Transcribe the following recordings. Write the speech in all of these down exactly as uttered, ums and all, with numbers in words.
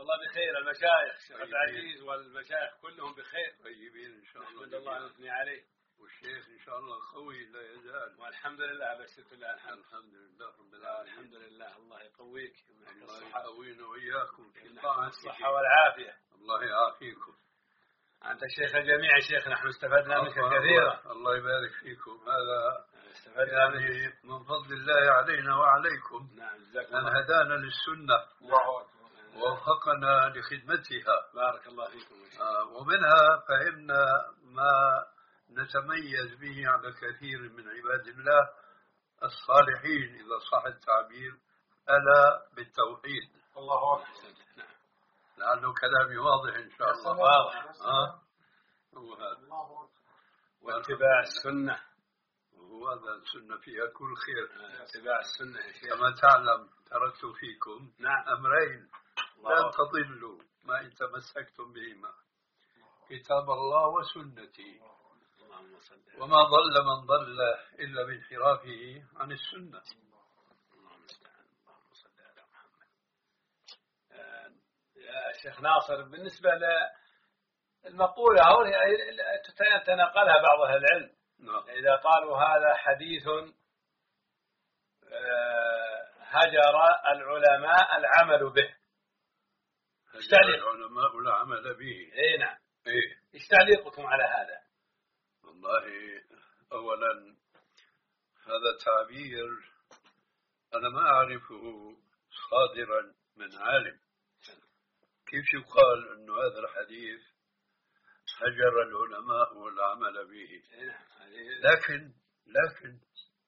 الله بخير. المشايخ الشيخ عبد العزيز والمشايخ كلهم بخير طيبين إن شاء الله. الحمد لله نثني عليه. والشيخ إن شاء الله قوي لا يزال. والحمد لله بشكر الله. الحمد, الحمد لله رب العالمين. الحمد لله. الله يقويك. الله يقوينا وإياكم في طاعته. الصحة والعافية. الله يعافيكم. أنت شيخ الجميع يا شيخ. نحن استفدنا منك كثيرا. الله يبارك فيكم. هذا استفدنا يعني منك من فضل الله علينا وعليكم. نعم جزاكم أن الله. هدانا للسنة ووفقنا لخدمتها. بارك الله فيكم. آه ومنها فهمنا ما نتميز به على كثير من عباد الله الصالحين إذا صح التعبير ألا بالتوحيد. الله أكبر. لعله كلامي واضح إن شاء الله. واضح. آه. هو هذا. واتباع السنة. وهذا السنة فيها كل خير. اتباع السنة يا شيخ. كما تعلم تركت فيكم نعم. أمرين لن تضلوا ما إن تمسكتم بهما، كتاب الله وسنتي. وما ضل من ضل إلا بانحرافه عن السنة. اللهم استعان. اللهم صل على محمد. يا شيخ ناصر بالنسبة للمقولة تتناقلها بعض أهل العلم. نعم. إذا قالوا هذا حديث هجر العلماء العمل به. هجر العلماء العمل به. إيه نعم. إيه. إيش تعليقكم على هذا؟ والله أولا هذا تعبير أنا ما أعرفه صادرا من عالم. كيف يقال أنه هذا الحديث هجر العلماء والعمل به؟ لكن لكن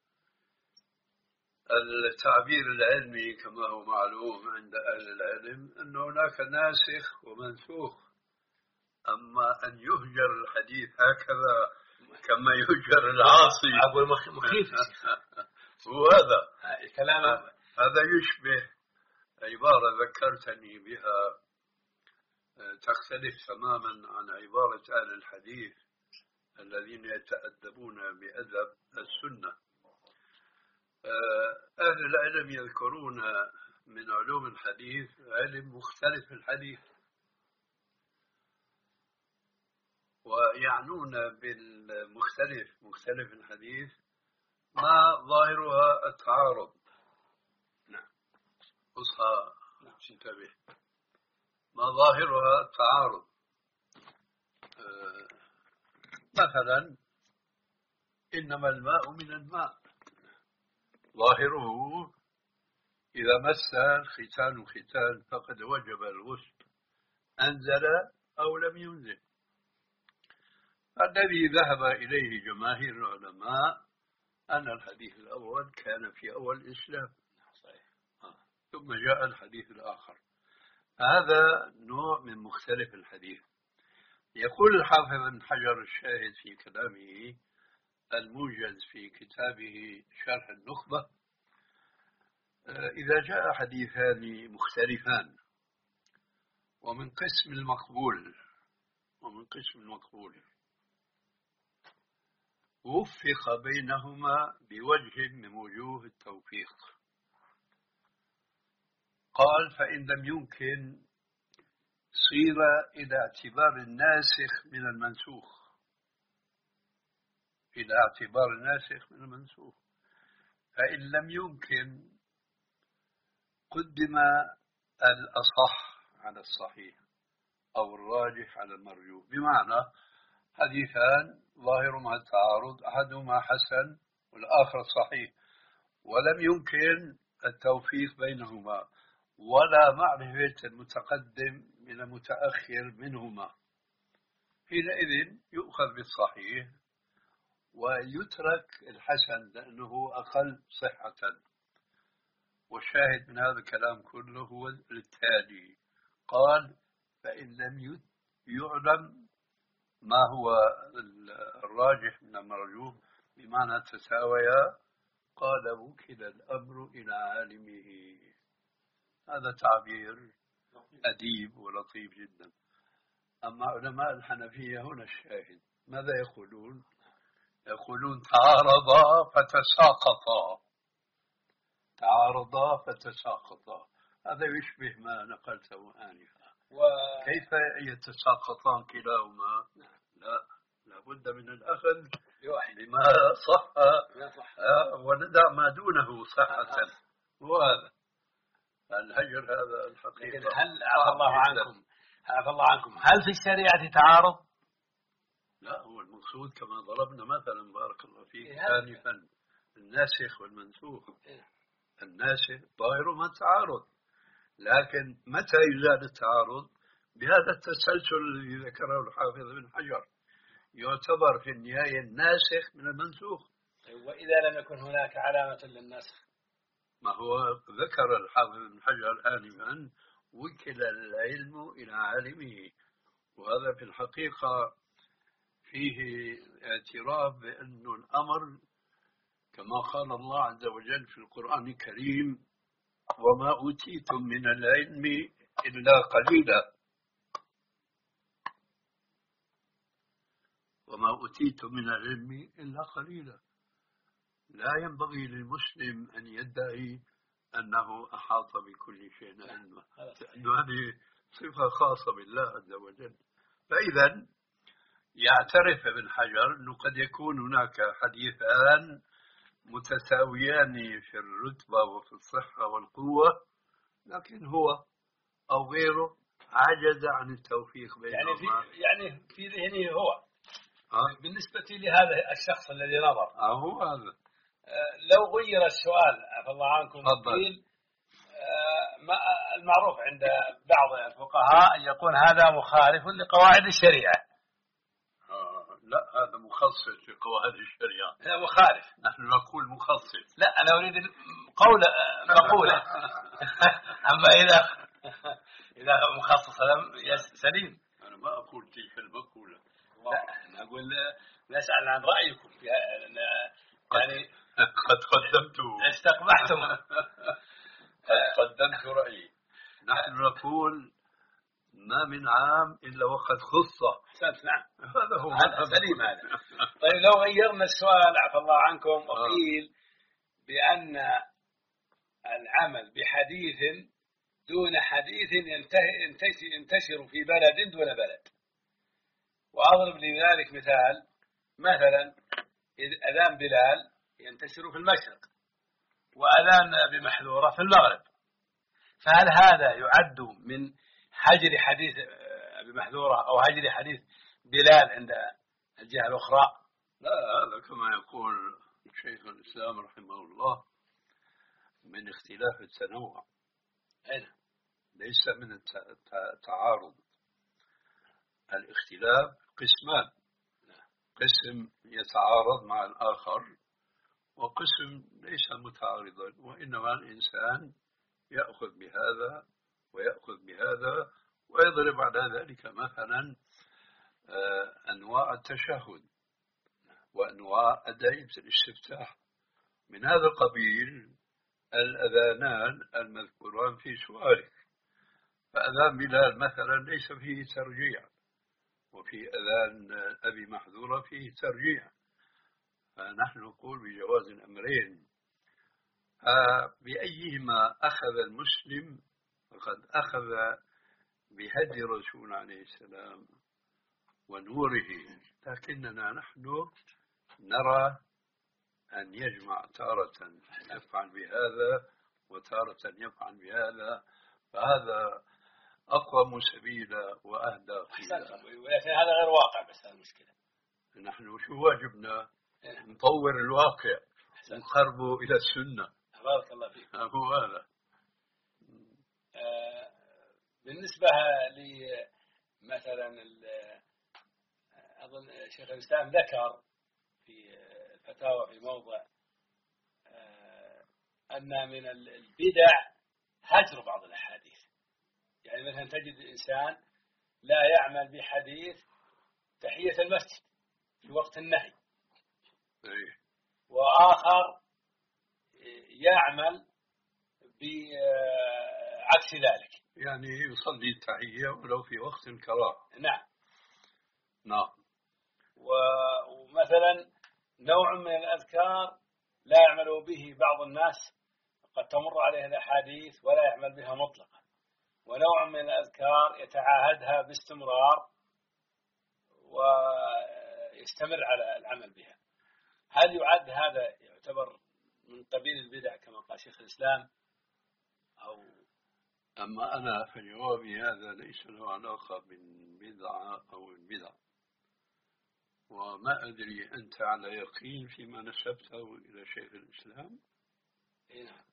التعبير العلمي كما هو معلوم عند أهل العلم أن هناك ناسخ ومنسوخ. أما أن يهجر الحديث هكذا كما يهجر العاصي أقول مخيف. وهذا كلام هذا يشبه عبارة ذكرتني بها تختلف تماما عن عبارة أهل الحديث الذين يتأدبون بأدب السنة. أهل العلم يذكرون من علوم الحديث علم مختلف الحديث، ويعنون بالمختلف مختلف الحديث ما ظاهرها التعارض. نعم. أصحى انتبه. ما ظاهرها التعارض. أه مثلا إنما الماء من الماء ظاهره إذا مس الختان ختان فقد وجب الغسل أنزل أو لم ينزل. الذي ذهب إليه جماهير العلماء أن الحديث الأول كان في أول الإسلام. آه. ثم جاء الحديث الآخر. هذا نوع من مختلف الحديث. يقول الحافظ ابن حجر الشاهد في كلامه الموجز في كتابه شرح النخبة: إذا جاء حديثان مختلفان ومن قسم المقبول ومن قسم المقبول وفق بينهما بوجه من وجوه التوفيق، قال فإن لم يمكن صير إلى اعتبار الناسخ من المنسوخ إلى اعتبار الناسخ من المنسوخ. فإن لم يمكن قدم الأصح على الصحيح أو الراجح على المرجوح. بمعنى حديثان ظاهرهما التعارض، أحدهما حسن والآخر صحيح، ولم يمكن التوفيق بينهما ولا معرفة المتقدم من المتأخر منهما، حينئذ يؤخذ بالصحيح ويترك الحسن لأنه أقل صحة. والشاهد من هذا الكلام كله هو التالي: قال فإن لم يعلم ما هو الراجح من المرجوح بمعنى تساويا، قال وكل الأمر إلى عالمه. هذا تعبير أديب ولطيف جدا. أما علماء الحنفية هنا الشاهد ماذا يقولون؟ يقولون تعارضا فتساقطا، تعارضا فتساقطا. هذا يشبه ما نقلته آنفا. كيف يتساقطان كلاهما؟ لا، لابد من الأخذ بما صح وندع ما دونه صحة. وهذا الهجر هذا الحقيقة. هل عفى الله عنكم عفى الله عنكم هل في الشريعة تعارض؟ لا، هو المقصود كما ضربنا مثلا بارك الله فيك آنفا الناسخ والمنسوخ. الناسخ ظاهر ما تعارض، لكن متى يزال التعارض؟ بهذا التسلسل الذي ذكره الحافظ بن حجر، يعتبر في النهاية الناسخ من المنسوخ. وإذا لم يكن هناك علامة للنسخ؟ ما هو ذكر الحافظ بن حجر آنفا وكل العلم إلى عالمه، وهذا في الحقيقة فيه اعتراف بأن الأمر كما قال الله عز وجل في القرآن الكريم: وما أوتيتم من العلم إلا قليلا. وما أوتيتم من العلم إلا قليلا. لا ينبغي للمسلم أن يدعي أنه أحاط بكل شيء علما، لأن هذه صفة خاصة بالله عز وجل. فإذا يعترف ابن حجر أنه قد يكون هناك حديثان متساويان في الرتبة وفي الصحة والقوة، لكن هو أو غيره عجز عن التوفيق بينهما. يعني في يعني في ذهنه هو أه؟ بالنسبة لهذا الشخص الذي نظر أه هو هذا. أه لو غير السؤال عفى الله عنكم قيل أه المعروف عند بعض الفقهاء أن يكون هذا مخالف لقواعد الشريعة. لا، هذا مخصص في قواعد الشريعة. لا مخالف. نحن نقول مخصص. لا أنا أريد قول مقولة. أما إذا إذا مخصص سليم. أنا ما أقول تلك المقولة. لا أنا أقول نسأل عن رأيكم يعني قد قدمت استقبحتم. قد قدمت رأيي. نحن نقول ما من عام إلا وقد خصه. أحسنت. نعم هذا هو سليم هذا. طيب لو غيرنا السؤال عفى الله عنكم وقيل بأن العمل بحديث دون حديث ينتشر في بلد دون بلد. وأضرب لذلك مثال، مثلا أذان بلال ينتشر في المشرق وأذان أبي محذورة في المغرب، فهل هذا يعد من هجر حديث أبي محذورة أو هجر حديث بلال عند الجهة الأخرى؟ لا، هذا كما يقول شيخ الإسلام رحمه الله من اختلاف التنوع. أين؟ ليس من التعارض. الاختلاف قسمان: قسم يتعارض مع الآخر، وقسم ليس متعارضا، وإنما الإنسان يأخذ بهذا ويأخذ بهذا ويضرب على ذلك مثلا أنواع التشهد وأنواع أدعية الاستفتاح. من هذا القبيل الأذانان المذكوران في سؤالك. فأذان بلال مثلا ليس فيه ترجيع، وفي أذان أبي محذورة فيه ترجيع، فنحن نقول بجواز الأمرين. بأيهما أخذ المسلم فقد أخذ بهدي رسول عليه السلام ونوره، لكننا نحن نرى أن يجمع تارة يفعل بهذا وتارة يفعل بهذا، فهذا أقوم سبيلا وأهدى قيلا. ولكن هذا غير واقع، بس هذه المشكلة. نحن شو واجبنا؟ نطور الواقع ونقربه إلى السنة. بارك الله فيك. هو هذا. آه بالنسبة لي مثلا أظن شيخ الإسلام ذكر في الفتاوى في موضع آه أن من البدع هجر بعض الأحاديث. يعني مثلا تجد الإنسان لا يعمل بحديث تحية المسجد في وقت النهي، وآخر يعمل بعكس ذلك، يعني يصلي التحية ولو في وقت كراهة. نعم نعم. ومثلا نوع من الأذكار لا يعمل به بعض الناس، قد تمر عليه الأحاديث ولا يعمل بها مطلقا، ونوع من الأذكار يتعاهدها باستمرار ويستمر على العمل بها، هل يعد هذا يعتبر من قبيل البدع كما قال شيخ الإسلام أو؟ أما أنا فجوابي هذا ليس له علاقة بالبدعة أو البدع، وما أدري أنت على يقين فيما نسبته إلى شيخ الإسلام؟ إيه نعم.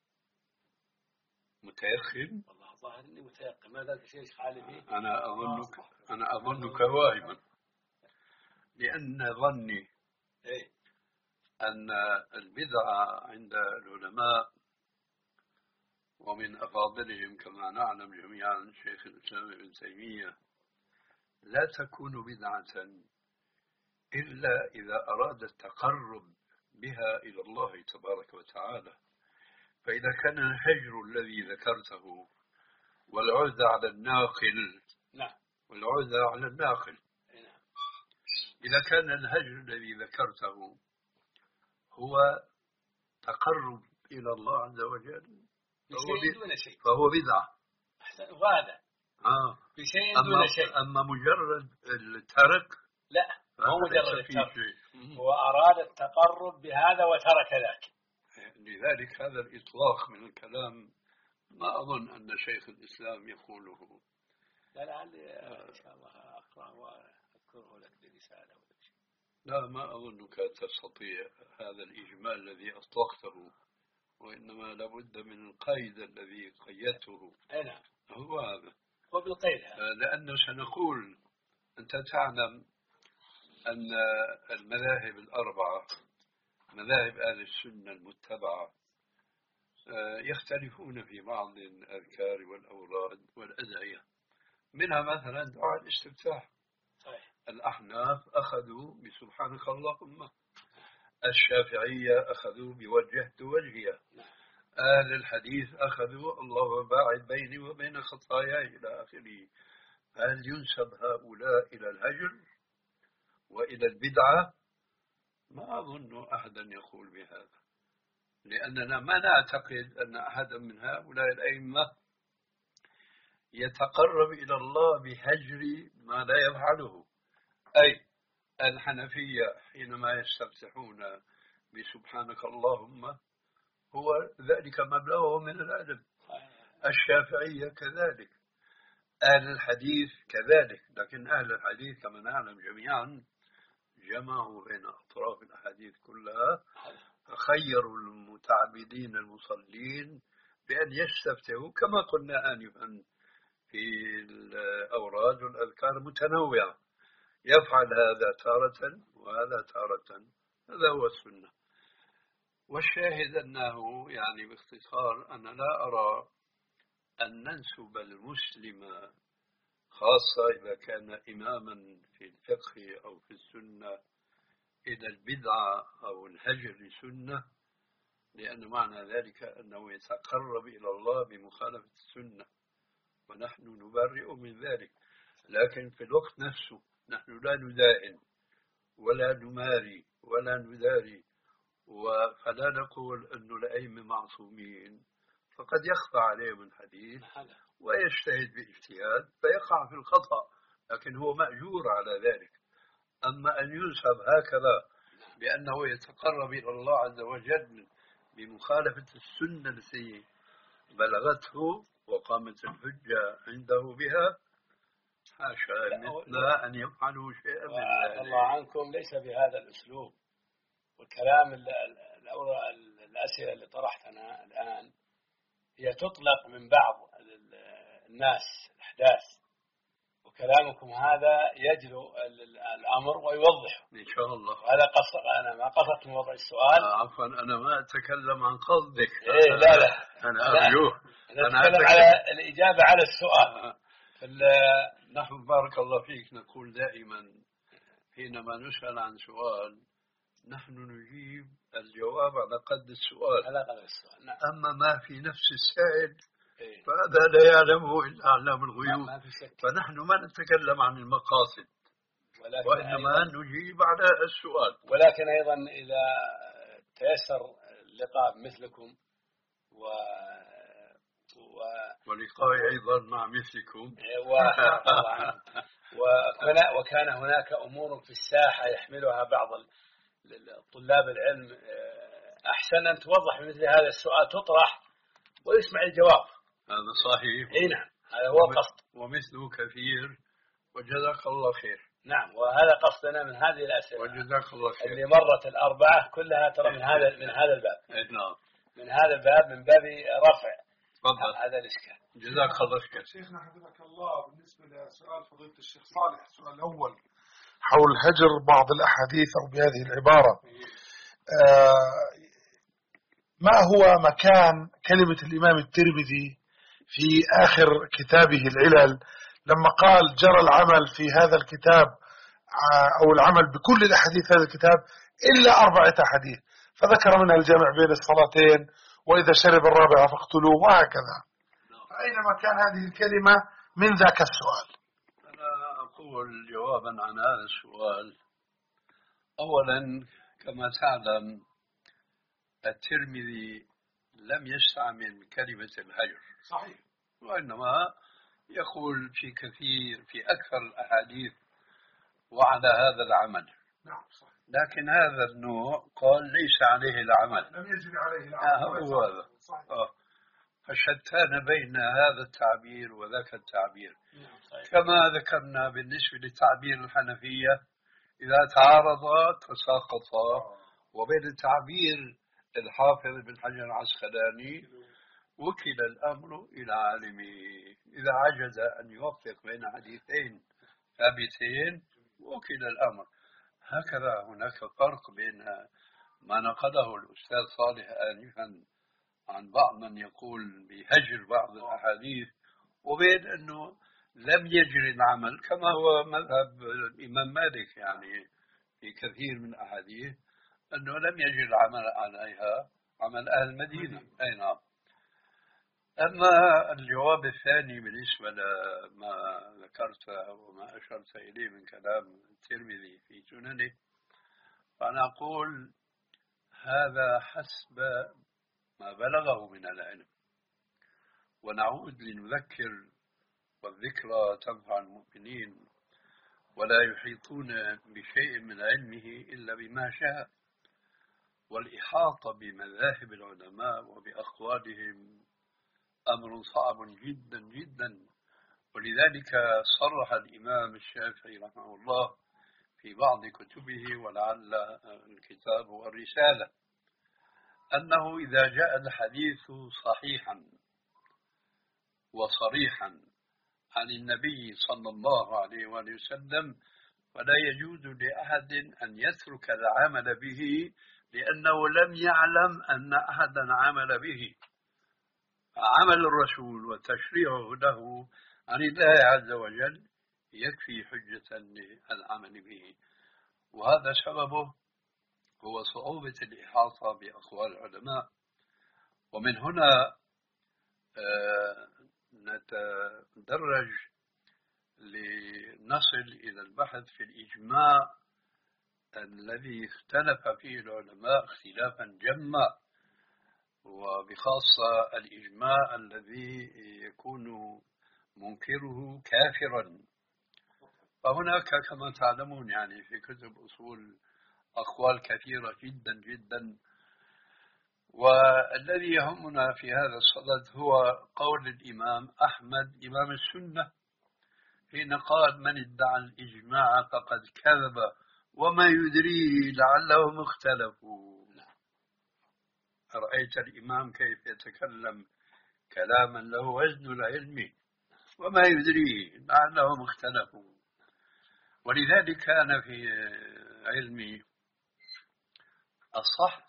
متيقن؟ والله ظاهر إني متيقن. ما ذلك شيء حالي فيه؟ أنا أظنك أنا أظنك واهما، لأن ظني إيه؟ أن البدعة عند العلماء ومن أفاضلهم كما نعلم جميعا شيخ الإسلام ابن تيمية لا تكون بدعة إلا إذا أراد التقرب بها إلى الله تبارك وتعالى. فإذا كان الهجر الذي ذكرته والعهد على الناقل نعم والعهد على الناقل نعم. إذا كان الهجر الذي ذكرته هو تقرب إلى الله عز وجل بشيء دون شيء فهو بدعة. أحسن. وهذا آه. بشيء أما دون شيء. أما مجرد الترك لا هو مجرد الترك، شيء. هو أراد التقرب بهذا وترك ذاك. لذلك هذا الإطلاق من الكلام ما أظن أن شيخ الإسلام يقوله. لا لعلي إن شاء الله أقرأ وأذكره لك برسالة ولا شيء. لا ما أظنك تستطيع هذا الإجمال الذي أطلقته، وإنما لابد من القيد الذي قيدته. أي نعم هو هذا. هو بالقيد. لأنه سنقول أنت تعلم أن المذاهب الأربعة مذاهب أهل السنة المتبعة يختلفون في بعض الأذكار والأوراد والأدعية، منها مثلا دعاء الاستفتاح. صحيح. الأحناف أخذوا بسبحانك اللهم، الشافعية أخذوا بوجهت وجهي، أهل الحديث أخذوا الله باعد بيني وبين خطاياي إلى آخره. هل ينسب هؤلاء إلى الهجر وإلى البدعة؟ ما أظن أحدا يقول بهذا، لأننا ما نعتقد أن أحدا من هؤلاء الأئمة يتقرب إلى الله بهجر ما لا يفعله. أي الحنفية حينما يستفتحون بسبحانك اللهم هو ذلك مبلغه من الأدب، الشافعية كذلك، أهل الحديث كذلك. لكن أهل الحديث كما نعلم جميعا جمعوا بين أطراف الأحاديث كلها، فخيروا المتعبدين المصلين بأن يستفتحوا كما قلنا آنفا في الأوراد والأذكار متنوعة، يفعل هذا تارة وهذا تارة. هذا هو السنة. والشاهد أنه يعني باختصار أنا لا أرى أن ننسب المسلم خاصة إذا كان إماما في الفقه أو في السنة إلى البدعة أو الهجر لسنة، لأن معنى ذلك أنه يتقرب إلى الله بمخالفة السنة، ونحن نبرئ من ذلك. لكن في الوقت نفسه نحن لا نداهن ولا نماري ولا نداري، فلا نقول أن الأئمة معصومين، فقد يخفى عليهم الحديث ويجتهد باجتهاد فيقع في الخطأ، لكن هو مأجور على ذلك. أما أن ينسب هكذا بأنه يتقرب إلى الله عز وجل بمخالفة السنة التي بلغته وقامت الحجة عنده بها، حاشا مثل أن يفعلوا شيئا من ذلك. الله عنكم ليس بهذا الأسلوب. والكلام الأسئلة اللي طرحتنا الآن هي تطلق من بعض الناس الأحداث، وكلامكم هذا يجلو الأمر ويوضحه إن شاء الله. هذا قصد، أنا ما قصدت من وضع السؤال. آه عفوا أنا ما أتكلم عن قصدك. إيه لا لا أنا أرجوه. أنا أتكلم على الإجابة على السؤال. آه. نحن بارك الله فيك نقول دائما حينما نسأل عن سؤال نحن نجيب الجواب على قد السؤال، على قد السؤال. نعم. أما ما في نفس السائل إيه؟ فهذا لا يعلمه إلا أعلام الغيوب. ما في شك. فنحن ما نتكلم عن المقاصد وإنما نجيب على السؤال. ولكن أيضا إذا تيسر اللقاء مثلكم و... ولقائي أيضا مع مثلكم. وكان هناك أمور في الساحة يحملها بعض طلاب العلم، أحسن أن توضح مثل هذا السؤال تطرح ويسمع الجواب. هذا صحيح. اي نعم، هذا هو القصد. ومثله كثير، وجزاك الله خير. نعم، وهذا قصدنا من هذه الأسئلة وجزاك الله خير اللي مرت الأربعة كلها ترى من هذا من هذا الباب. نعم، من هذا الباب، من باب رفع تفضل هذا الإشكال. جزاك الله خير. شيخنا حفظك الله، بالنسبة لسؤال فضيلة الشيخ صالح، السؤال الأول حول هجر بعض الأحاديث أو بهذه العبارة، آه ما هو مكان كلمة الإمام الترمذي في آخر كتابه العلل لما قال جرى العمل في هذا الكتاب أو العمل بكل الأحاديث هذا الكتاب إلا أربعة أحاديث، فذكر منها الجمع بين الصلاتين وإذا شرب الرابعة فاقتلوه وهكذا. فأين مكان هذه الكلمة من ذاك السؤال؟ أنا أقول جوابا عن هذا السؤال. أولا كما تعلم الترمذي لم يستعمل كلمة الهجر، صحيح، وإنما يقول في كثير في أكثر الأحاديث وعلى هذا العمل. نعم صحيح. لكن هذا النوع قال ليس عليه العمل، لم يجري عليه العمل. آه هو هذا. آه. فشتان بين هذا التعبير وذاك التعبير. كما ذكرنا بالنسبة للتعبير الحنفية إذا تعارضا تساقطا، وبين التعبير الحافظ بن حجر العسقلاني وكل الأمر إلى عالمه. إذا عجز أن يوفق بين حديثين ثابتين وكل الأمر. هكذا هناك فرق بين ما نقله الأستاذ صالح آنفا عن بعض من يقول بهجر بعض الأحاديث، وبين أنه لم يجري العمل كما هو مذهب الإمام مالك، يعني في كثير من الأحاديث أنه لم يجري العمل عليها عمل أهل المدينة. أي نعم. أما الجواب الثاني بالنسبة لما ذكرت وما أشرت إليه من كلام الترمذي في سننه، فأنا أقول هذا حسب ما بلغه من العلم، ونعود لنذكر والذكرى تنفع المؤمنين، ولا يحيطون بشيء من علمه إلا بما شاء. والإحاطة بمذاهب العلماء وبأقوالهم أمر صعب جدا جدا، ولذلك صرح الإمام الشافعي رحمه الله في بعض كتبه ولعل الكتاب والرسالة أنه إذا جاء الحديث صحيحا وصريحا عن النبي صلى الله عليه وآله وسلم فلا يجوز لأحد أن يترك العمل به لأنه لم يعلم أن أحدا عمل به. عمل الرسول وتشريعه له عن الله عز وجل يكفي حجة للعمل به، وهذا سببه هو صعوبة الإحاطة بأقوال العلماء. ومن هنا نتدرج لنصل إلى البحث في الإجماع الذي اختلف فيه العلماء اختلافا جما، وبخاصة الإجماع الذي يكون منكره كافرا. فهناك كما تعلمون يعني في كتب أصول أقوال كثيرة جدا جدا، والذي يهمنا في هذا الصدد هو قول الإمام أحمد إمام السنة حين قال من ادعى الإجماع فقد كذب وما يدريه لعلهم اختلفوا. رأيت الإمام كيف يتكلم كلاما له وزن العلم، وما يدريه لعلهم اختلفوا. ولذلك كان في علمي الصح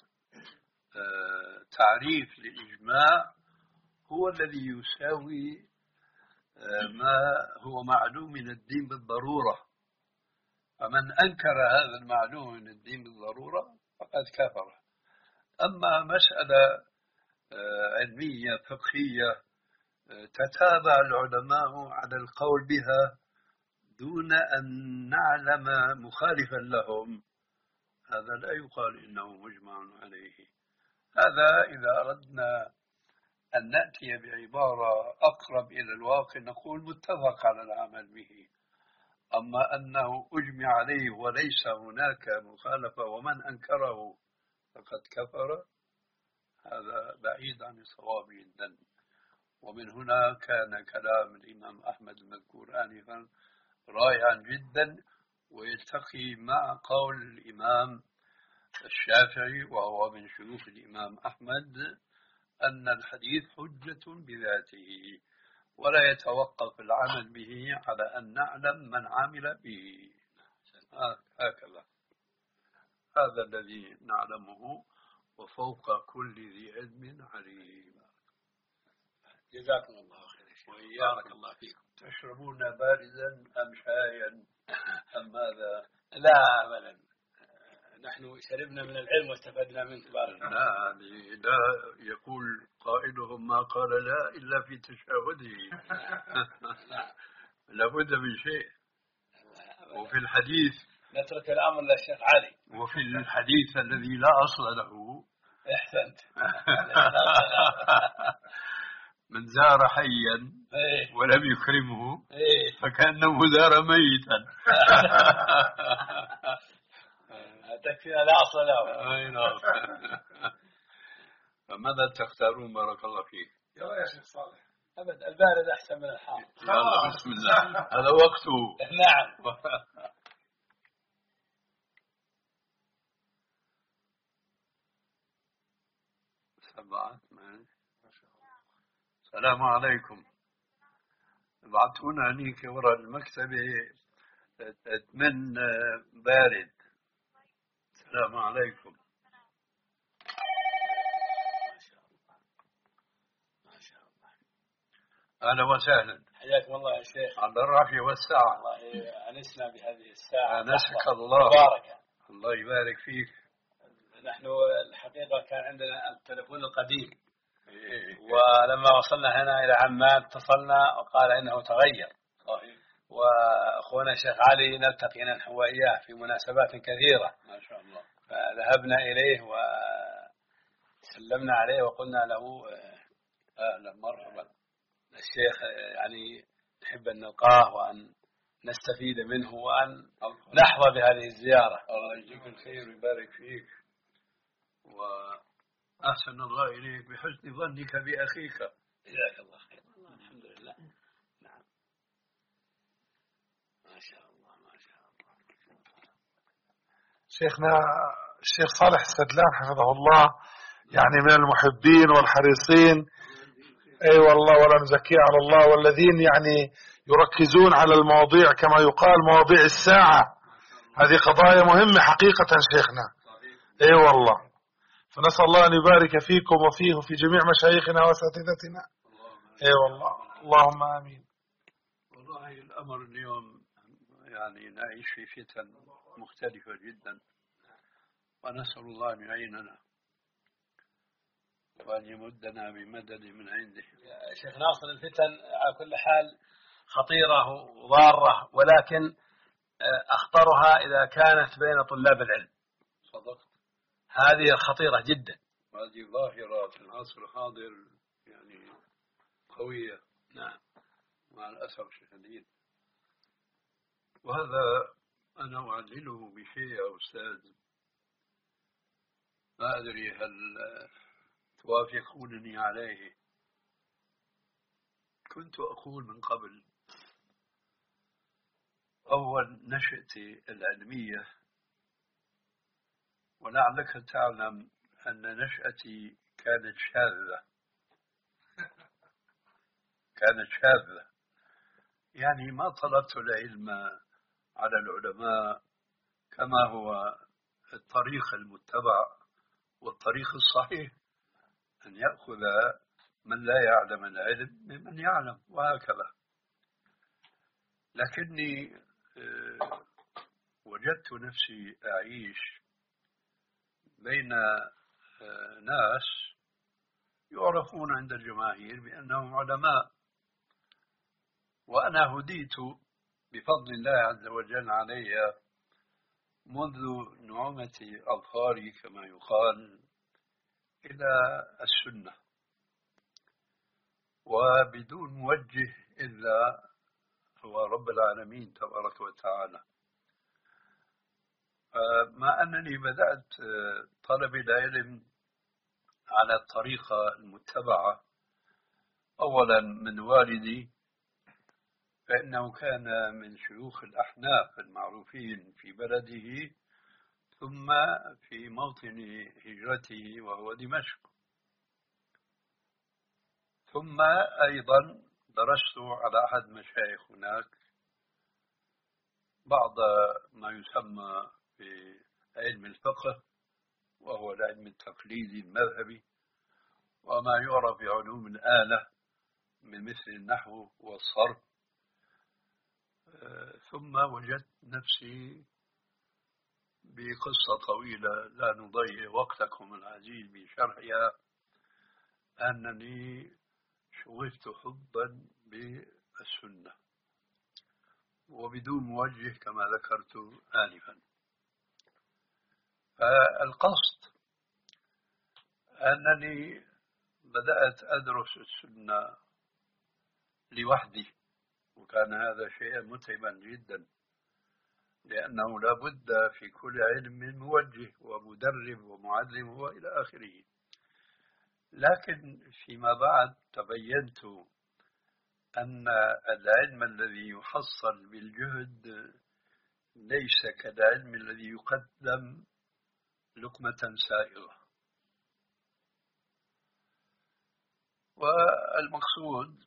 تعريف للإجماع هو الذي يساوي ما هو معلوم من الدين بالضرورة، فمن أنكر هذا المعلوم من الدين بالضرورة فقد كفر. أما مسألة علمية فقهية تتابع العلماء على القول بها دون أن نعلم مخالفا لهم، هذا لا يقال إنه مجمع عليه. هذا إذا أردنا أن نأتي بعبارة أقرب إلى الواقع نقول متفق على العمل به. أما أنه أجمع عليه وليس هناك مخالفة ومن أنكره فقد كفر، هذا بعيد عن الصواب جدا. ومن هنا كان كلام الإمام أحمد المذكور آنفا رائعا جدا، ويلتقي مع قول الإمام الشافعي وهو من شيوخ الإمام أحمد أن الحديث حجة بذاته ولا يتوقف العمل به على أن نعلم من عمل به. هكذا هذا الذي نعلمه، وفوق كل ذي علم عليم. جزاكم الله خير. بارك الله فيكم. تشربون باردا أم شايا أم ماذا؟ لا أبدا، نحن شربنا من العلم واستفدنا منه. بارك الله. لا لا يقول قائلهم ما قال لا إلا في تشهده. لابد من شيء. وفي الحديث نترك الأمر للشيخ علي. وفي الحديث الذي لا أصل له أحسنت. من زار حيا ولم يكرمه فكأنه زار ميتا. تكفينا لا أصل له. أي نعم. فماذا تختارون بارك الله فيك؟ يا شيخ صالح. أبد البارد أحسن من الحار. يلا بسم الله، هذا وقته. نعم. سبعة. السلام عليكم. ابعثونا هنيك ورا المكتبة من بارد. السلام عليكم. ما شاء الله. أهلا وسهلا. حياكم الله يا شيخ. على الرافية والساعة. الله أنسنا بهذه الساعة. أنسك الله. مباركة. الله يبارك فيك. نحن الحقيقة كان عندنا التلفون القديم، ولما وصلنا هنا إلى عمان اتصلنا وقال إنه تغير. وأخونا الشيخ علي نلتقي نحن وإياه في مناسبات كثيرة ما شاء الله، فذهبنا إليه وسلمنا عليه وقلنا له أهلا مرحبا الشيخ، يعني نحب أن نلقاه وأن نستفيد منه وأن نحظى بهذه الزيارة. الله يجزيك الخير ويبارك فيك، وأحسن الله إليك بحسن ظنك بأخيك. جزاك الله خير. الحمد لله. نعم. ما شاء الله ما شاء الله. شيخنا الشيخ صالح السدلان حفظه الله يعني من المحبين والحريصين، اي والله ولا نزكي على الله، والذين يعني يركزون على المواضيع كما يقال مواضيع الساعة. هذه قضايا مهمة حقيقة شيخنا. اي والله، فنسأل الله أن يبارك فيكم وفيه وفي جميع مشايخنا وأساتذتنا. اي والله، اللهم آمين. والله الأمر اليوم يعني نعيش في فتن مختلفة جدا، ونسأل الله أن يعيننا وأن يمدنا بمدد من عنده. يا شيخ ناصر، الفتن على كل حال خطيرة وضارة، ولكن أخطرها إذا كانت بين طلاب العلم. صدقت، هذه خطيرة جدا. هذه ظاهرة في العصر الحاضر يعني قوية. نعم، مع الأسف الشديد. وهذا أنا أعلله بشيء يا أستاذ، ما أدري هل توافقونني عليه. كنت أقول من قبل، أول نشأتي العلمية، ولعلك تعلم أن نشأتي كانت شاذة كانت شاذة يعني ما طلبت العلم على العلماء كما هو الطريق المتبع والطريق الصحيح، أن يأخذ من لا يعلم العلم ممن يعلم، وهكذا. لكني وجدت نفسي أعيش بين ناس يعرفون عند الجماهير بأنهم علماء، وأنا هديت بفضل الله عز وجل علي منذ نعومة أظفاري كما يقال إلى السنة. وبدون موجه إلا هو رب العالمين تبارك وتعالى. مع أنني بدأت طلب العلم على الطريقة المتبعة أولا من والدي، فإنه كان من شيوخ الأحناف المعروفين في بلده ثم في موطن هجرته وهو دمشق. ثم أيضا درست على أحد مشايخ هناك بعض ما يسمى بعلم الفقه، وهو العلم التقليدي المذهبي، وما يعرف بعلوم الآلة من مثل النحو والصرف. ثم وجدت نفسي بقصة طويلة لا نضيع وقتكم العزيز بشرحها، أنني شغفت حبا بالسنة وبدون موجه كما ذكرت آنفا. فالقصد أنني بدأت أدرس السنة لوحدي، وكان هذا شيئا متعبا جدا، لأنه لا بد في كل علم من موجه ومدرب ومعلم وإلى آخره. لكن فيما بعد تبينت أن العلم الذي يحصل بالجهد ليس كالعلم الذي يقدم لقمة سائغة. والمقصود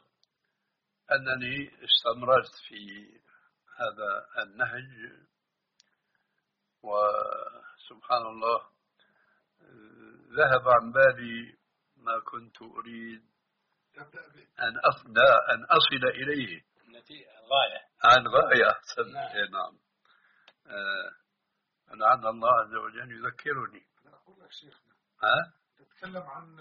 أنني استمررت في هذا النهج، وسبحان الله ذهب عن بالي ما كنت أريد أن أفنى أن أصل إليه، الغاية عن غاية. نعم, نعم. آه لعل الله عز وجل يذكرني. أنا أقول لك شيخنا، ها؟ تتكلم عن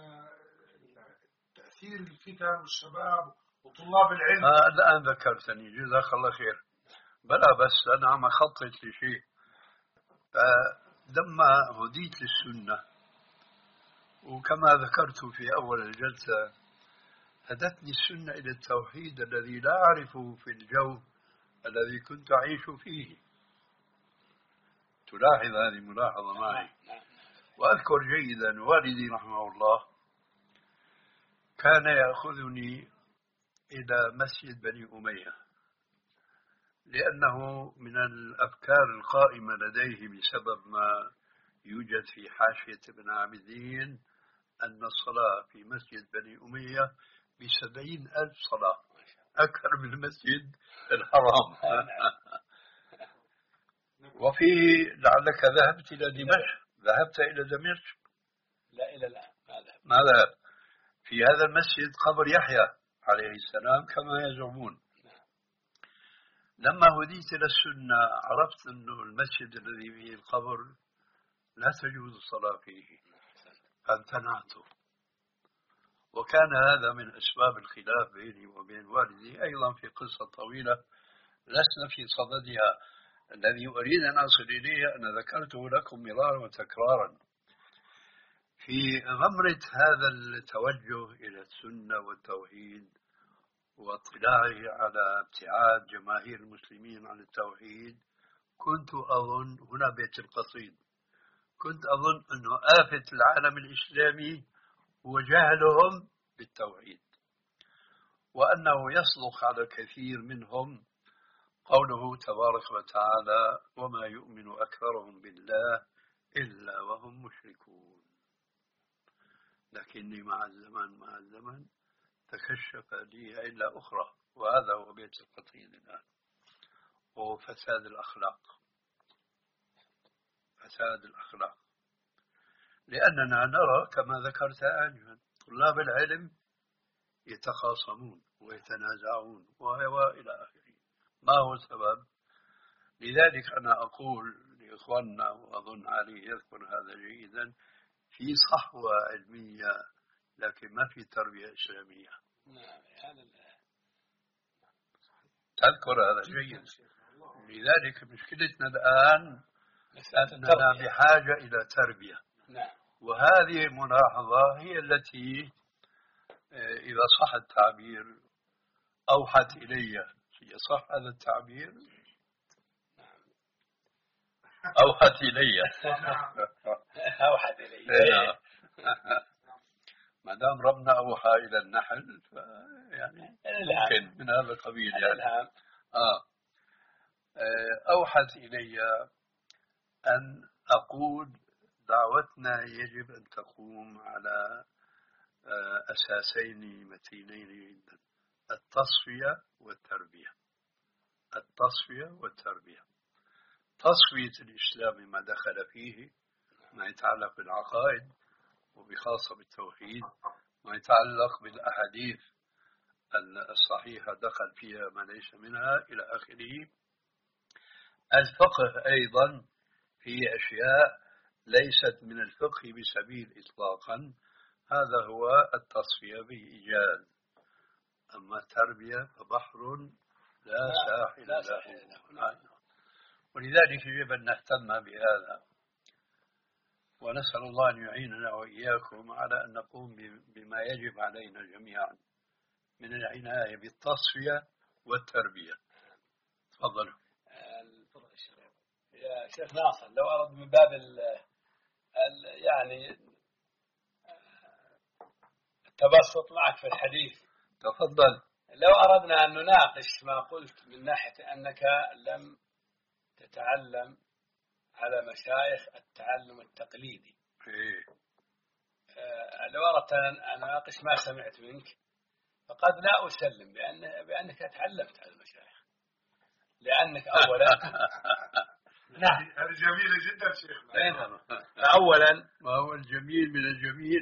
تأثير الفتن والشباب وطلاب العلم. آه الآن ذكرتني، جزاك الله خير. بلا بس أنا عم أخطط لشيء. فلما هديت للسنة، وكما ذكرت في أول الجلسة، هدتني السنة إلى التوحيد الذي لا أعرفه في الجو الذي كنت أعيش فيه. تلاحظ هذه ملاحظة معي. وأذكر جيدا والدي رحمه الله كان يأخذني إلى مسجد بني أمية، لأنه من الأفكار القائمة لديه بسبب ما يوجد في حاشية ابن عابدين أن الصلاة في مسجد بني أمية بسبعين ألف صلاة، أكثر من المسجد الحرام. وفي لعلك ذهبت إلى دمشق، ذهبت إلى دمشق؟ لا إلى الآن ما ذهب. في هذا المسجد قبر يحيى عليه السلام كما يزعمون. لما هديت إلى السنة عرفت أن المسجد الذي فيه القبر لا تجوز الصلاة فيه، فامتنعته. وكان هذا من أسباب الخلاف بيني وبين والدي، أيضا في قصة طويلة لسنا في صددها. الذي أريد أن أصل إليه أنا ذكرته لكم مرارا وتكرارا. في غمرة هذا التوجه إلى السنة والتوحيد واطلاعه على ابتعاد جماهير المسلمين عن التوحيد، كنت أظن، هنا بيت القصيد، كنت أظن أنه آفة العالم الإسلامي هو جهلهم بالتوحيد، وأنه يصدق على كثير منهم قوله تبارك وتعالى: وما يؤمن أكثرهم بالله إلا وهم مشركون. لكني مع الزمن مع الزمن تكشف لي علة أخرى، وهذا هو بيت القصيد الآن، وهو فساد الأخلاق. فساد الأخلاق، لأننا نرى كما ذكرت آنفا طلاب العلم يتخاصمون ويتنازعون وإلى آخره. ما هو السبب؟ لذلك أنا أقول لإخواننا، وأظن علي يذكر هذا جيدا، في صحوة علمية لكن ما في تربية إسلامية. تذكر هذا جيدا. لذلك مشكلتنا الآن أننا بحاجة إلى تربية. وهذه ملاحظة هي التي إذا صح التعبير أوحت إلي، يصح هذا التعبير؟ أوحت إلي أوحت إلي ما دام ربنا أوحى إلى النحل يعني ممكن من هذا القبيل يعني. آه. أوحت إلي أن أقول دعوتنا يجب أن تقوم على أساسين متينين جدا: التصفية والتربية. التصفية والتربية. تصفية الإسلام ما دخل فيه، ما يتعلق بالعقائد وبخاصة بالتوحيد، ما يتعلق بالأحاديث الصحيحة دخل فيها ما ليس منها إلى آخره. الفقه أيضا في أشياء ليست من الفقه بسبيل إطلاقا، هذا هو التصفية بإيجاز. أما التربية فبحر لا ساحل له، ولذلك يجب أن نهتم بهذا، ونسأل الله أن يعيننا وإياكم على أن نقوم بما يجب علينا جميعا من العناية بالتصفية والتربية. تفضلوا. يا شيخ ناصر، لو أرد من باب ال ال يعني التبسط معك في الحديث. تفضل. لو أردنا أن نناقش ما قلت من ناحية أنك لم تتعلم على مشايخ التعلم التقليدي، إيه؟ لو أردت أن أناقش ما سمعت منك، فقد لا أسلم بأن بأنك تعلمت على المشايخ، لأنك أولا نعم هذه جميلة جدا شيخنا. فأولا ما هو الجميل من الجميل؟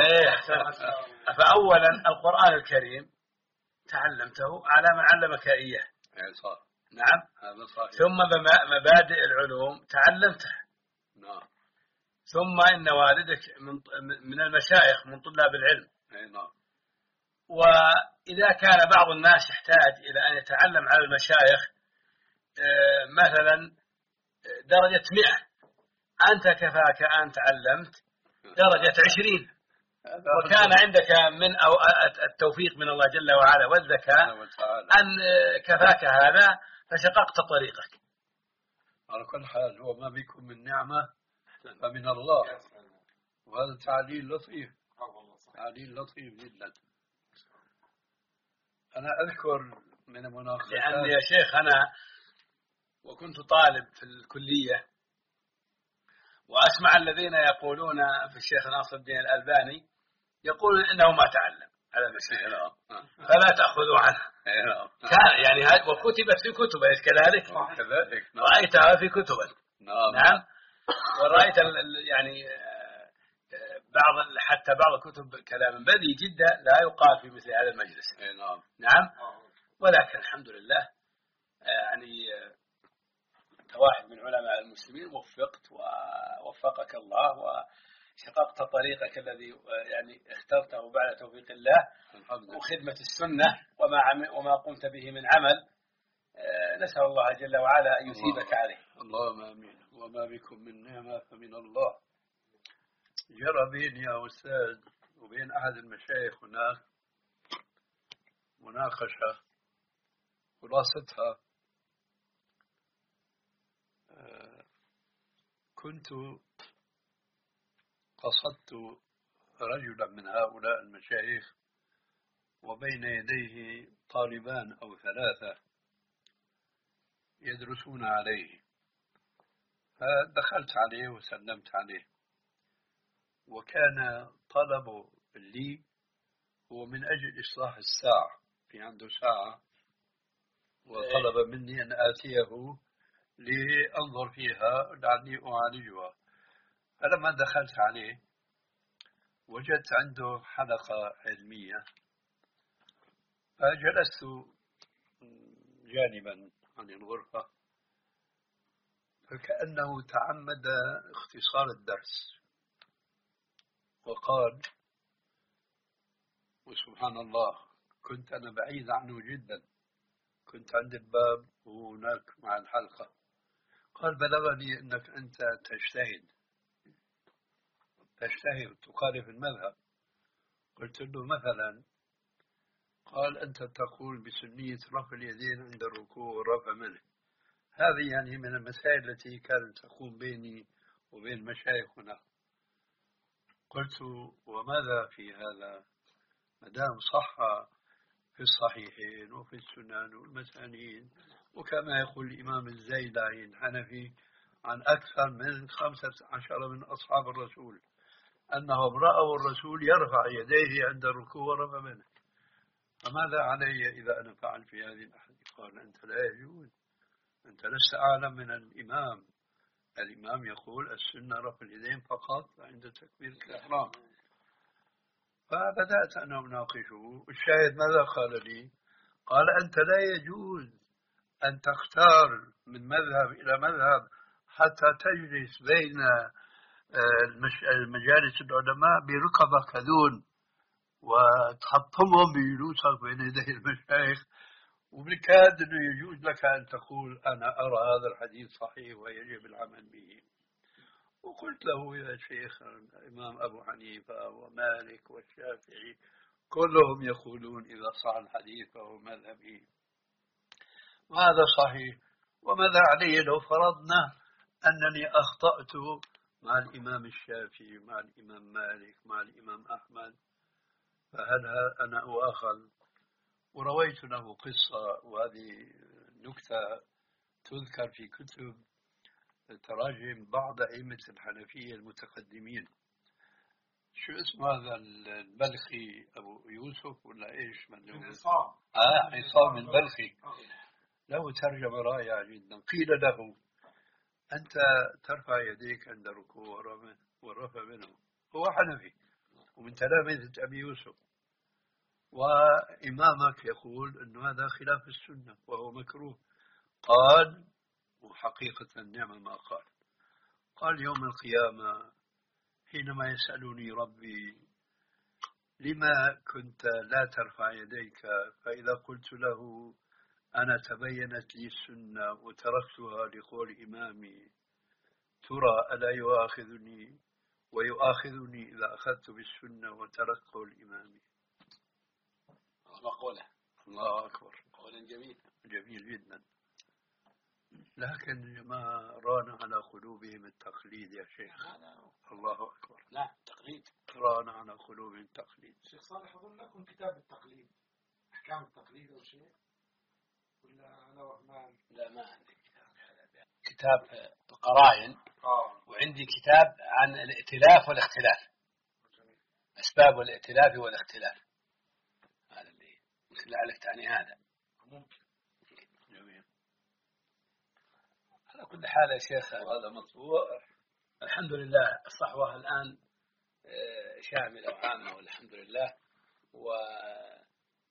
فأولا القرآن الكريم تعلمته على من علمك إياه. صح. نعم هذا صحيح. ثم مبادئ العلوم تعلمتها. نعم. ثم إن والدك من من المشايخ من طلاب العلم. نعم. وإذا كان بعض الناس يحتاج إلى أن يتعلم على المشايخ مثلا درجة مئة، أنت كفاك أن تعلمت درجة عشرين، وكان عندك من أو التوفيق من الله جل وعلا والذكاء أن كفاك هذا فشققت طريقك. على كل حال هو ما بكم من نعمة فمن الله، وهذا تعليل لطيف، تعليل لطيف جدا. أنا أذكر من مناقشات، لأن يا شيخ أنا وكنت طالب في الكلية وأسمع الذين يقولون في الشيخ ناصر الدين الألباني يقول إنه ما تعلم على المشايخ فلا تأخذوا عنه. كان يعني وكتبت في كتبه كذلك، رأيتها في كتبه. نعم. ورأيت يعني بعض حتى بعض كتب كلام بذيء جدا لا يقال في مثل هذا المجلس. نعم. ولكن الحمد لله يعني كواحد من علماء المسلمين وفقت ووفقك الله وشققت طريقك الذي يعني اخترته بعد توفيق الله وخدمة السنة وما وما قمت به من عمل. نسأل الله جل وعلا أن يثيبك عليه. اللهم آمين. وما بكم من نعمة فمن الله. جرى بيني يا أستاذ وبين أحد المشايخ هناك مناقشة خلاصتها كنت قصدت رجلا من هؤلاء المشايخ وبين يديه طالبان أو ثلاثة يدرسون عليه، فدخلت عليه وسلمت عليه، وكان طلبه لي هو من أجل إصلاح الساعة، في عنده ساعة وطلب مني أن آتيه لأنظر فيها لعلي أعالجها. فلما دخلت عليه وجدت عنده حلقة علمية، فجلست جانبا عن الغرفة، فكأنه تعمد اختصار الدرس وقال، وسبحان الله كنت أنا بعيد عنه جدا، كنت عند الباب وهناك مع الحلقة، قال بلغني أنك أنت تجتهد تجتهد تخالف المذهب. قلت له مثلا، قال أنت تقول بسنية رفع اليدين عند الركوع والرفع منه. هذه يعني من المسائل التي كانت تقوم بيني وبين مشايخنا. قلت وماذا في هذا مدام صح في الصحيحين وفي السنن والمسانيد، وكما يقول الإمام الزيلعي الحنفي عن أكثر من خمسة عشر من أصحاب الرسول أنهم رأوا الرسول يرفع يديه عند الركوع ورفع منه، فماذا علي إذا أنا فعل في هذه الأحاديث؟ قال أنت لا يجوز، أنت لست أعلم من الإمام. الإمام يقول السنة رفع اليدين فقط عند تكبير الإحرام. فبدأت أنا أناقشه. الشاهد ماذا قال لي؟ قال أنت لا يجوز أن تختار من مذهب إلى مذهب حتى تجلس بين المجالس العلماء برقبة كذون وتحطمهم بجلوسك بين يدي المشايخ، وبالكاد أنه يجوز لك أن تقول أنا أرى هذا الحديث صحيح ويجب العمل به. وقلت له يا شيخ الإمام أبو حنيفة ومالك والشافعي كلهم يقولون إذا صح الحديث فهو مذهبي، وهذا صحيح. وماذا علي لو فرضنا أنني أخطأت مع الإمام الشافعي مع الإمام مالك مع الإمام أحمد، فهل أنا أؤاخذ؟ ورويت له قصة، وهذه نكتة تذكر في كتب تراجم بعض أئمة الحنفية المتقدمين. شو اسمه هذا البلخي أبو يوسف ولا إيش من عصام آه عصام البلخي، له ترجمة رائعة جدا. قيل له أنت ترفع يديك عند الركوع والرفع منه. هو حنفي ومن تلامذة أبي يوسف، وإمامك يقول أن هذا خلاف السنة وهو مكروه. قال وحقيقة نعم ما قال. قال يوم القيامة حينما يسألني ربي لما كنت لا ترفع يديك، فإذا قلت له أنا تبينت لي السنة وتركتها لقول إمامي، ترى ألا يؤاخذني ويؤاخذني إذا أخذت بالسنة وتركت قول إمامي؟ مقولة. الله أكبر. قول جميل جميل جدا. لكن ما ران على قلوبهم التقليد يا شيخ. الله أكبر. لا تقليد. ران على قلوبهم التقليد. شيخ صالح أظن لكم كتاب التقليد، أحكام التقليد أو شيء، ولا أنا وهمان؟ لا ما عندي كتاب. كتاب القرائن آه. وعندي كتاب عن الائتلاف والاختلاف، أسباب الائتلاف والاختلاف. هذا اللي لعلك تعني هذا. ممكن. جميل. على كل حال يا شيخ هذا مطبوع الحمد لله. الصحوة الآن شاملة وعامة والحمد لله، واقتراب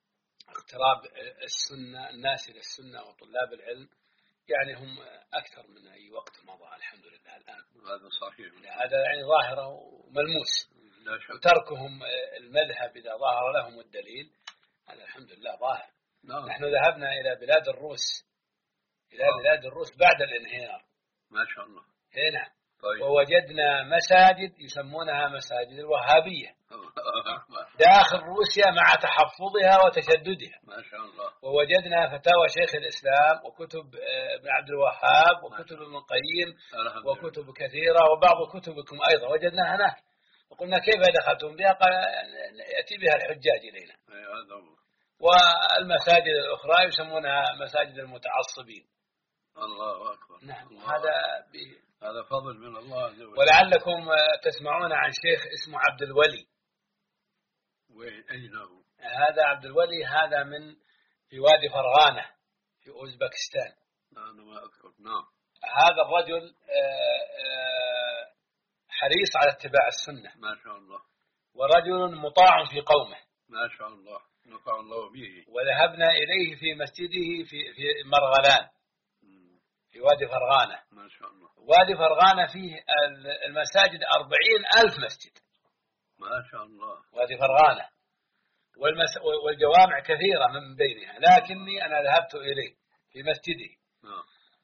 السنة الناس إلى السنة وطلاب العلم يعني هم أكثر من أي وقت مضى الحمد لله الآن. هذا صحيح. هذا يعني ظاهرة وملموس. وتركهم المذهب إذا ظهر لهم الدليل هذا الحمد لله ظاهر. نعم. نحن ذهبنا إلى بلاد الروس إلى آه. بلاد الروس بعد الانهيار ما شاء الله. هنا طيب. ووجدنا مساجد يسمونها مساجد الوهابية داخل روسيا مع تحفظها وتشددها. ما شاء الله. ووجدنا فتاوى شيخ الإسلام وكتب ابن عبد الوهاب وكتب ابن القيم وكتب كثيرة وبعض كتبكم أيضا وجدناها هناك. وقلنا كيف دخلتم بها؟ قال يأتي بها الحجاج إلينا. والمساجد الأخرى يسمونها مساجد المتعصبين. الله أكبر. نعم. الله هذا ب... هذا فضل من الله عز وجل. ولعلكم تسمعون عن شيخ اسمه عبد الولي. وين أين هو؟ هذا عبد الولي هذا من في وادي فرغانة في أوزبكستان. أنا ما أذكر. نعم. هذا الرجل حريص على اتباع السنة. ما شاء الله. ورجل مطاع في قومه. ما شاء الله. نفع الله به. وذهبنا إليه في مسجده في في مرغلان في وادي فرغانة. ما شاء الله. وادي فرغانة فيه المساجد أربعين ألف مسجد. ما شاء الله. وادي فرغانة والمس... والجوامع كثيرة من بينها، لكني أنا ذهبت إليه في مسجده. نعم.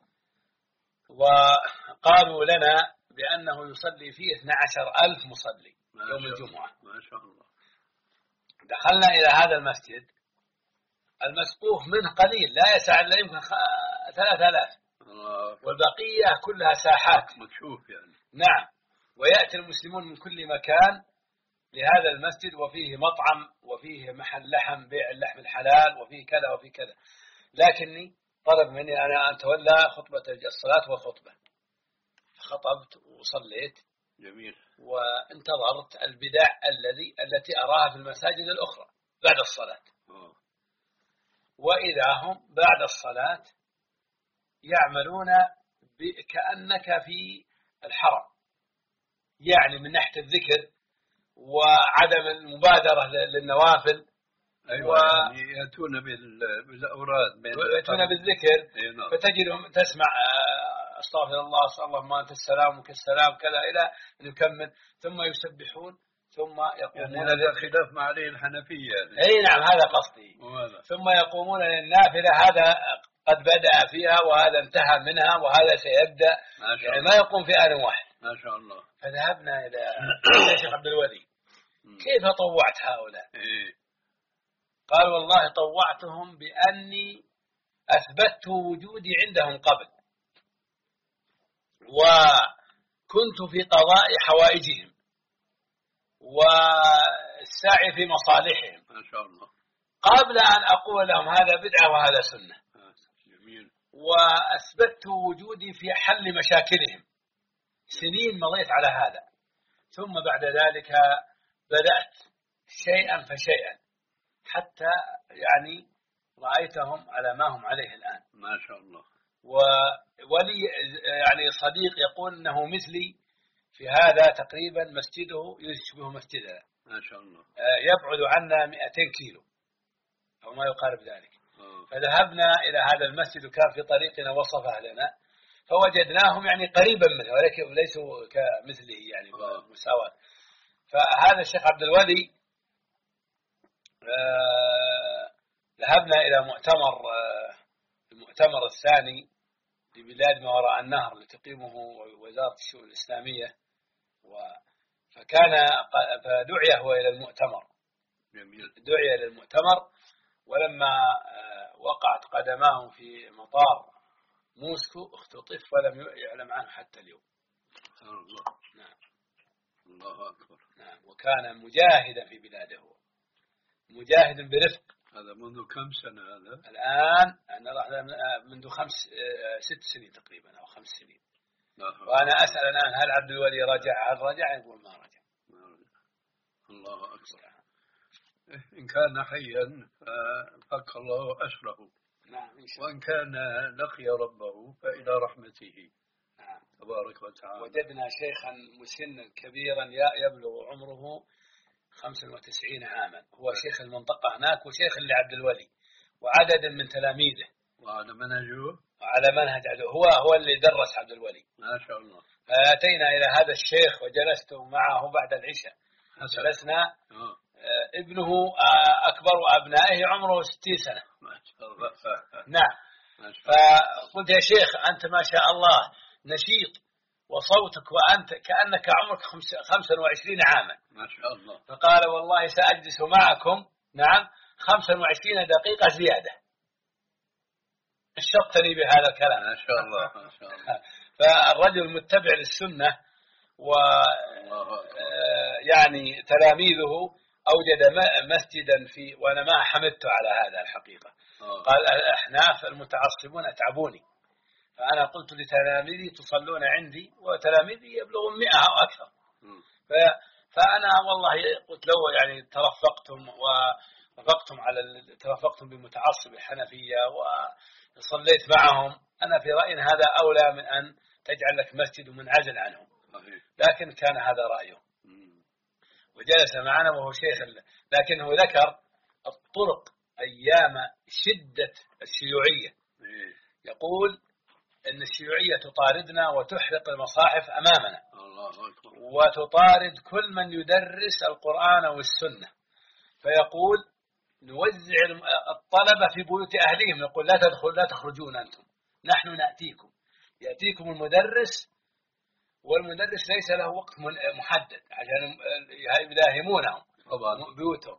وقالوا لنا بأنه يصلي فيه اثني عشر ألف مصلي يوم الجمعة. ما شاء الله. دخلنا إلى هذا المسجد، المسقوف منه قليل لا يسع إلا يمكن ثلاثة آلاف، والبقية كلها ساحات مكشوف يعني. نعم. ويأتي المسلمون من كل مكان لهذا المسجد، وفيه مطعم وفيه محل لحم، بيع اللحم الحلال، وفيه كذا وفيه كذا. لكني طلب مني أنا أن أتولى خطبة الصلاة وخطبة، خطبت وصليت. جميل. وانتظرت البدع الذي التي أراها في المساجد الأخرى بعد الصلاة. أوه. وإذا هم بعد الصلاة يعملون كأنك في الحرم، يعني من ناحية الذكر وعدم المبادرة للنوافل. أيوة. و... يعني يأتون بالأوراد، يأتون بالذكر. أيوة. فتجدهم تسمع أستغفر الله أسأل الله ما أنت السلام وك السلام كذا إلى أن يكمل، ثم يسبحون ثم يقومون. يعني هذا خلاف مع عليه الحنفية يعني. أي نعم هذا قصدي. وهذا. ثم يقومون للنافلة، هذا قد بدأ فيها وهذا انتهى منها وهذا سيبدأ، ما يعني ما يقوم في آن واحد. ما شاء الله. فذهبنا إلى الشيخ عبد الولي، كيف طوعت هؤلاء؟ إيه؟ قال والله طوعتهم بأني أثبتت وجودي عندهم قبل، وكنت في قضاء حوائجهم والسعي في مصالحهم ما شاء الله، قبل أن أقول لهم هذا بدعة وهذا سنة. جميل. وأثبتت وجودي في حل مشاكلهم، سنين مضيت على هذا. ثم بعد ذلك بدأت شيئا فشيئا حتى يعني رأيتهم على ما هم عليه الآن. ما شاء الله. ولي يعني صديق يقول أنه مثلي في هذا تقريبا مسجده يشبه مسجدنا. ما شاء الله. يبعد عنا مئتين كيلو أو ما يقارب ذلك. أوه. فذهبنا إلى هذا المسجد وكان في طريقنا وصفه لنا، فوجدناهم يعني قريبا منه ولكن ليسوا كمثله يعني مساواة. فهذا الشيخ عبد الولي آه ذهبنا إلى مؤتمر آه المؤتمر الثاني لبلاد ما وراء النهر اللي تقيمه وزارة الشؤون الإسلامية، فكان فدعي هو إلى المؤتمر. جميل. دعي للمؤتمر، ولما آه وقعت قدماه في مطار موسكو اختطف ولم يعلم عنه حتى اليوم. الله. نعم. الله أكبر. نعم. وكان مجاهدا في بلاده، مجاهد برفق. هذا منذ كم سنة هذا؟ الآن أنا منذ خمس ست سنين تقريبا أو خمس سنين. وأنا أسأل الآن هل عبد الولي رجع؟ هل رجع؟ يقول ما رجع. الله أكبر. إن كان حيا ففك الله أسره. نعم. وإن كان لقي ربه فإلى رحمته. نعم. تبارك وتعالى. وجدنا شيخا مسنا كبيرا يبلغ عمره خمسة وتسعين عاما، هو شيخ المنطقة هناك وشيخ لعبد الولي وعدد من تلاميذه. وعلى منهجه. وعلى منهج عبد هو هو اللي درس عبد الولي. ما شاء الله. فأتينا إلى هذا الشيخ وجلست معه بعد العشاء. حسن. جلسنا. أوه. ابنه أكبر أبنائه عمره ستين سنة. ما شاء الله. نعم. ما شاء الله. فقلت يا شيخ أنت ما شاء الله نشيط وصوتك وأنت كأنك عمرك خمسة وعشرين عاما. ما شاء الله. فقال والله سأجلس معكم نعم خمسة وعشرين دقيقة زيادة. نشطني بهذا الكلام. ما شاء الله. ما شاء الله. فالرجل متبع للسنة و يعني تلاميذه أوجد مسجدا في، وأنا ما حمدت على هذا الحقيقة. أوه. قال الأحناف المتعصبون أتعبوني، فأنا قلت لتلاميذي تصلون عندي وتلاميذي يبلغون مئة أو أكثر. فأنا والله قلت لو يعني ترفقتم ورفقتم على ترفقتم بمتعصب الحنفية وصليت معهم، أنا في رأيي هذا أولى من أن تجعل لك مسجد منعزل عنهم. لكن كان هذا رأيه وجلس معنا وهو شيخ، لكنه ذكر الطرق أيام شدة الشيوعية. يقول إن الشيوعية تطاردنا وتحرق المصاحف أمامنا. الله أكبر. وتطارد كل من يدرس القرآن والسنة، فيقول نوزع الطلبة في بيوت أهلهم، يقول لا تدخل لا تخرجون أنتم، نحن نأتيكم. يأتيكم المدرس، والمدرس ليس له وقت محدد عشان يداهمونهم بيوتهم،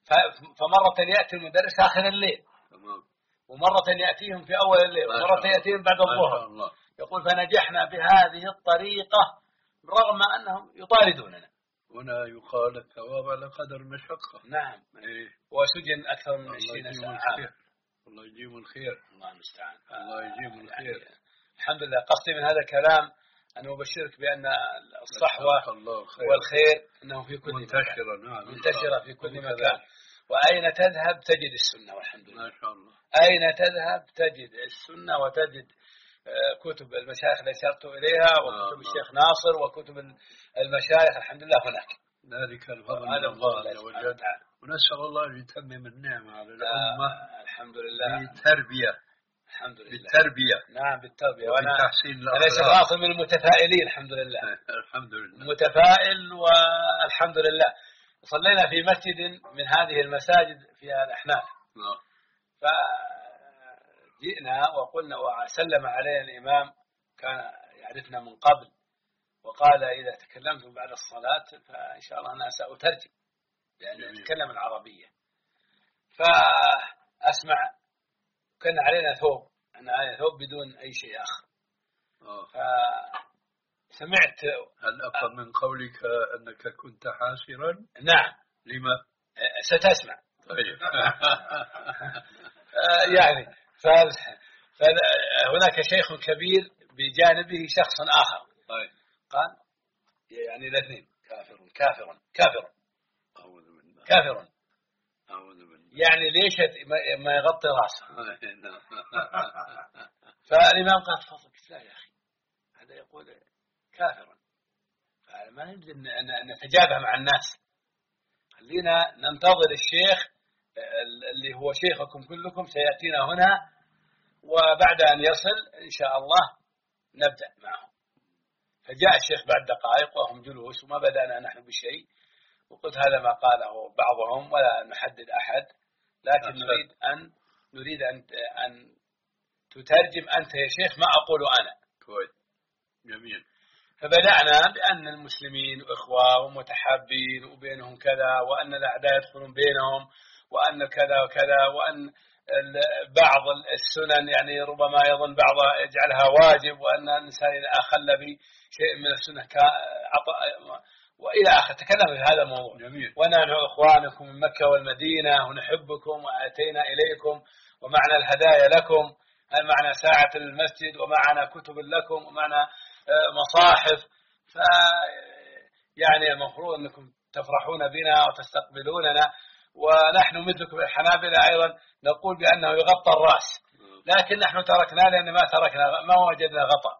فمرة يأتي المدرس آخر الليل، ومرة يأتيهم في أول الليل، ومرة يأتيهم بعد الظهر. يقول فنجحنا بهذه الطريقة رغم أنهم يطاردوننا. هنا يقال الثواب على قدر المشقة. نعم. إيه. وسجن أكثر من عشرين ساعة. الله يجيب الخير. الله المستعان. الله يجيب الخير. يعني الحمد لله. قصدي من هذا الكلام أن أبشرك بأن الصحوة والخير أنه في كل منتشرة. مكان. نعم. منتشرة في كل مكان. وأين تذهب تجد السنة والحمد لله. ما شاء الله. أين تذهب تجد السنة وتجد كتب المشايخ اللي أشرت إليها وكتب الشيخ ناصر وكتب المشايخ الحمد لله هناك. ذلك الفضل من الله عز وجل. ونسأل الله أن يتمم النعمة على الأمة. الحمد لله. بالتربية. الحمد لله. بالتربية. نعم بالتربية. وأنا تحسين الأخلاق. أنا شيخ ناصر من المتفائلين الحمد لله. الحمد لله. متفائل والحمد لله. صلينا في مسجد من هذه المساجد في الأحناف. نعم. فجئنا وقلنا وسلم علينا الإمام كان يعرفنا من قبل وقال إذا تكلمتم بعد الصلاة فإن شاء الله أنا سأترجم لأن أتكلم العربية. فأسمع كان علينا ثوب أنا علينا ثوب بدون أي شيء آخر. فسمعت. هل أفهم من قولك أنك كنت حاسرا؟ نعم. لما؟ ستسمع. طيب. يعني فهناك شيخ كبير بجانبه شخص آخر. طيب. قال يعني الاثنين كافر كافر كافر أعوذ بالله. كافر. أعوذ بالله. يعني ليش ما يغطي رأسه. فالإمام قال تفضل. لا يا أخي هذا يقول كافر. فما نريد أن نتجابه مع الناس. خلينا ننتظر الشيخ اللي هو شيخكم كلكم سيأتينا هنا وبعد أن يصل إن شاء الله نبدأ معه. فجاء الشيخ بعد دقائق وهم جلوس وما بدأنا نحن بشيء وقلت هذا ما قاله بعضهم ولا نحدد أحد لكن نريد أن نريد أن أن تترجم أنت يا شيخ ما أقول أنا. كويس. جميل. فبدأنا بأن المسلمين إخوة ومتحابين وبينهم كذا وأن الأعداء يدخلون بينهم وأن كذا وكذا وأن بعض السنن يعني ربما يظن بعضها يجعلها واجب وأن الإنسان إذا أخل بشيء من السنة وإلى آخر. تكلم في هذا الموضوع. جميل. ونحن إخوانكم من مكة والمدينة ونحبكم وأتينا إليكم ومعنا الهدايا لكم معنا ساعة المسجد ومعنا كتب لكم ومعنا مصاحف. ف يعني المفروض أنكم تفرحون بنا وتستقبلوننا ونحن مثلكم الحنابلة أيضا نقول بأنه يغطى الرأس لكن نحن تركنا لأن ما تركنا ما وجدنا غطاء.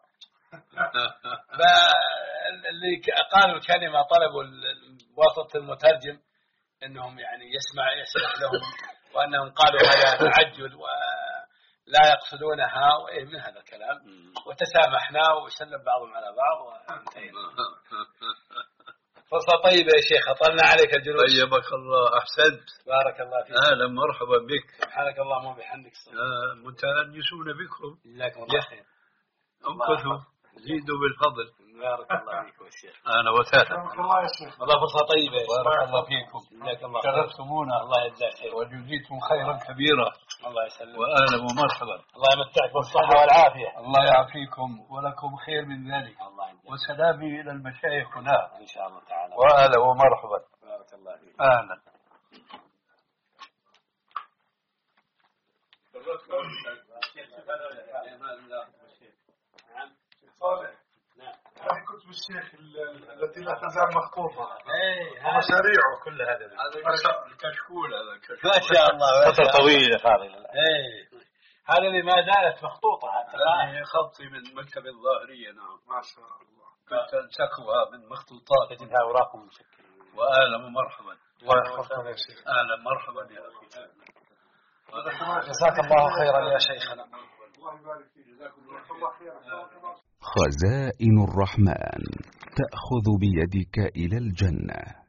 فاللي قالوا الكلمة طلبوا واسطة المترجم أنهم يعني يسمع يسمع لهم وأنهم قالوا هذا تعجل ولا يقصدونها وإيه من هذا الكلام وتسامحنا وسلم بعضهم على بعض وانتهينا. فرصة طيبة يا شيخ أطلنا عليك الجلوس. طيبك الله. أحسنت. بارك الله فيك. أهلا مرحبا بك. سبحانك اللهم وبحمدك. آه متأنسون بكم. جزاكم الله خير. أمكثوا زيدوا بالفضل. بارك الله فيك والشيخ. أهلا وسهلا. بارك الله يا شيخ. والله فرصة طيبة يا شيخ. بارك الله فيكم. جزاك الله شرفتمونا. الله يجزاك خير. وجزيتم خيرا كبيرا. الله يسلمك. وأهلا ومرحبا. الله يمتعك بالصحة والعافية. الله يعافيكم ولكم خير من ذلك. الله يجزاك. وسلامي إلى المشايخ هنا. إن شاء الله تعالى. وأهلا ومرحبا. بارك الله فيك. أهلا. نعم. صالح. نعم. هذه كتب الشيخ التي لا تزال مخطوطة. إيه. ومشاريعه كل هذا. هذا الكشكول هذا الكشكول. ما شاء الله. فترة طويلة هذه. إيه. هذا اللي ما زالت مخطوطة. هذه خطي من مكتب الظاهرية. نعم. ما شاء الله. كنت أنسكها من مخطوطات. تجدها أوراق مشكلة. وأهلا ومرحبا. أهلا مرحبا يا أخي. جزاك الله خيرا يا شيخنا. الله يبارك فيك. جزاكم الله خيرا. خزائن الرحمن تأخذ بيدك إلى الجنة.